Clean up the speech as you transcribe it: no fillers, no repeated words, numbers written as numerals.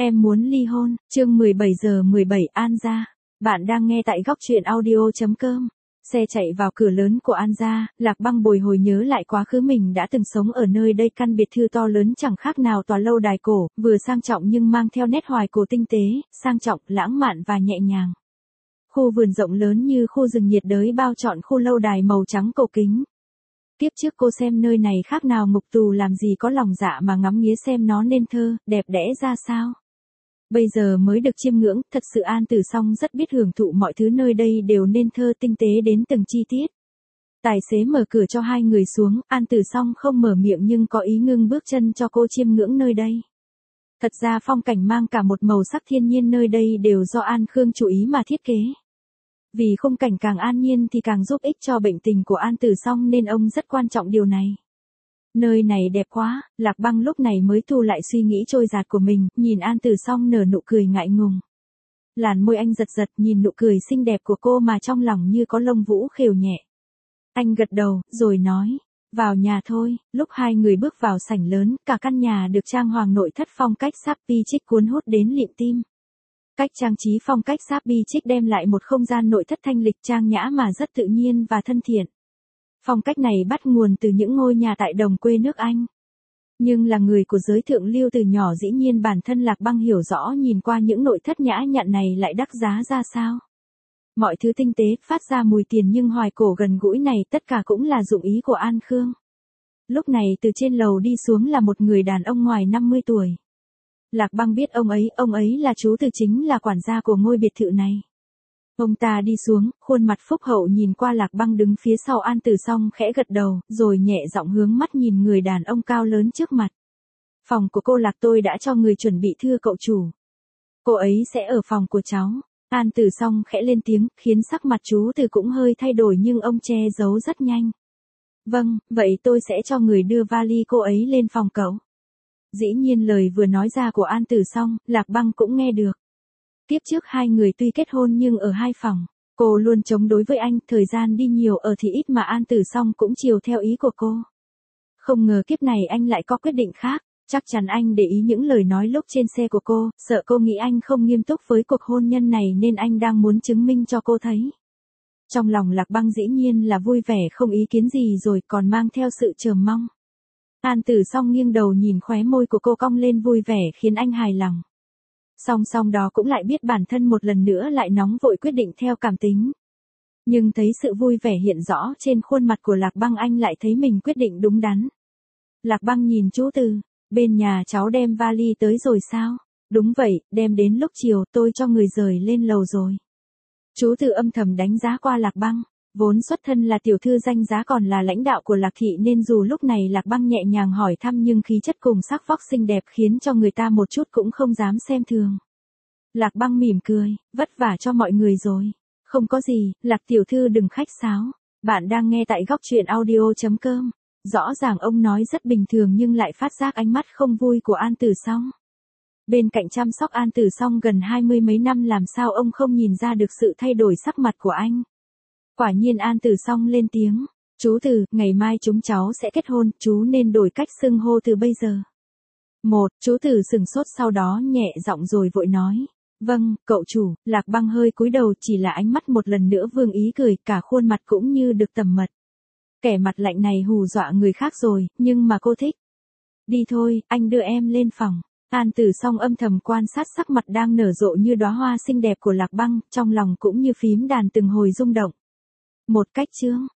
Em muốn ly hôn, chương 17:17 An gia. Bạn đang nghe tại góc truyện audio.com. Xe chạy vào cửa lớn của An gia, Lạc Băng bồi hồi nhớ lại quá khứ mình đã từng sống ở nơi đây, căn biệt thự to lớn chẳng khác nào tòa lâu đài cổ, vừa sang trọng nhưng mang theo nét hoài cổ tinh tế, sang trọng, lãng mạn và nhẹ nhàng. Khu vườn rộng lớn như khu rừng nhiệt đới bao trọn khu lâu đài màu trắng cổ kính. Tiếp trước cô xem nơi này khác nào ngục tù, làm gì có lòng dạ mà ngắm nghía xem nó nên thơ, đẹp đẽ ra sao. Bây giờ mới được chiêm ngưỡng, thật sự An Tử Song rất biết hưởng thụ mọi thứ nơi đây đều nên thơ, tinh tế đến từng chi tiết. Tài xế mở cửa cho hai người xuống, An Tử Song không mở miệng nhưng có ý ngưng bước chân cho cô chiêm ngưỡng nơi đây. Thật ra phong cảnh mang cả một màu sắc thiên nhiên nơi đây đều do An Khương chủ ý mà thiết kế. Vì khung cảnh càng an nhiên thì càng giúp ích cho bệnh tình của An Tử Song nên ông rất quan trọng điều này. Nơi này đẹp quá, Lạc Băng lúc này mới thu lại suy nghĩ trôi dạt của mình, nhìn An Tử Song nở nụ cười ngại ngùng. Làn môi anh giật giật nhìn nụ cười xinh đẹp của cô mà trong lòng như có lông vũ khều nhẹ. Anh gật đầu, rồi nói, vào nhà thôi. Lúc hai người bước vào sảnh lớn, cả căn nhà được trang hoàng nội thất phong cách Sapi Chic cuốn hút đến lịm tim. Cách trang trí phong cách Sapi Chic đem lại một không gian nội thất thanh lịch trang nhã mà rất tự nhiên và thân thiện. Phong cách này bắt nguồn từ những ngôi nhà tại đồng quê nước Anh. Nhưng là người của giới thượng lưu từ nhỏ, dĩ nhiên bản thân Lạc Băng hiểu rõ nhìn qua những nội thất nhã nhặn này lại đắt giá ra sao. Mọi thứ tinh tế, phát ra mùi tiền nhưng hoài cổ gần gũi này tất cả cũng là dụng ý của An Khương. Lúc này từ trên lầu đi xuống là một người đàn ông ngoài 50 tuổi. Lạc Băng biết ông ấy là chú Từ, chính là quản gia của ngôi biệt thự này. Ông ta đi xuống, khuôn mặt phúc hậu nhìn qua Lạc Băng đứng phía sau An Tử Song, khẽ gật đầu, rồi nhẹ giọng hướng mắt nhìn người đàn ông cao lớn trước mặt. Phòng của cô Lạc tôi đã cho người chuẩn bị, thưa cậu chủ. Cô ấy sẽ ở phòng của cháu. An Tử Song khẽ lên tiếng, khiến sắc mặt chú Từ cũng hơi thay đổi nhưng ông che giấu rất nhanh. Vâng, vậy tôi sẽ cho người đưa vali cô ấy lên phòng cậu. Dĩ nhiên lời vừa nói ra của An Tử Song, Lạc Băng cũng nghe được. Tiếp trước hai người tuy kết hôn nhưng ở hai phòng, cô luôn chống đối với anh, thời gian đi nhiều ở thì ít mà An Tử Song cũng chiều theo ý của cô. Không ngờ kiếp này anh lại có quyết định khác, chắc chắn anh để ý những lời nói lúc trên xe của cô, sợ cô nghĩ anh không nghiêm túc với cuộc hôn nhân này nên anh đang muốn chứng minh cho cô thấy. Trong lòng Lạc Băng dĩ nhiên là vui vẻ không ý kiến gì rồi, còn mang theo sự chờ mong. An Tử Song nghiêng đầu nhìn khóe môi của cô cong lên vui vẻ khiến anh hài lòng. Song song đó cũng lại biết bản thân một lần nữa lại nóng vội quyết định theo cảm tính. Nhưng thấy sự vui vẻ hiện rõ trên khuôn mặt của Lạc Băng, anh lại thấy mình quyết định đúng đắn. Lạc Băng nhìn chú Từ, bên nhà cháu đem vali tới rồi sao? Đúng vậy, đem đến lúc chiều tôi cho người rời lên lầu rồi. Chú Từ âm thầm đánh giá qua Lạc Băng. Vốn xuất thân là tiểu thư danh giá còn là lãnh đạo của Lạc thị nên dù lúc này Lạc Băng nhẹ nhàng hỏi thăm nhưng khí chất cùng sắc vóc xinh đẹp khiến cho người ta một chút cũng không dám xem thường. Lạc Băng mỉm cười, vất vả cho mọi người rồi. Không có gì, Lạc tiểu thư đừng khách sáo. Bạn đang nghe tại góc truyện audio.com. Rõ ràng ông nói rất bình thường nhưng lại phát giác ánh mắt không vui của An Tử Song. Bên cạnh chăm sóc An Tử Song gần 20 mấy năm làm sao ông không nhìn ra được sự thay đổi sắc mặt của anh. Quả nhiên An Tử Song lên tiếng, chú Từ, ngày mai chúng cháu sẽ kết hôn, chú nên đổi cách xưng hô từ bây giờ. Chú Từ sừng sốt sau đó nhẹ giọng rồi vội nói, vâng, cậu chủ. Lạc Băng hơi cúi đầu, chỉ là ánh mắt một lần nữa vương ý cười, cả khuôn mặt cũng như được tẩm mật. Kẻ mặt lạnh này hù dọa người khác rồi, nhưng mà cô thích. Đi thôi, anh đưa em lên phòng. An Tử Song âm thầm quan sát sắc mặt đang nở rộ như đóa hoa xinh đẹp của Lạc Băng, trong lòng cũng như phím đàn từng hồi rung động. Một cách chướng,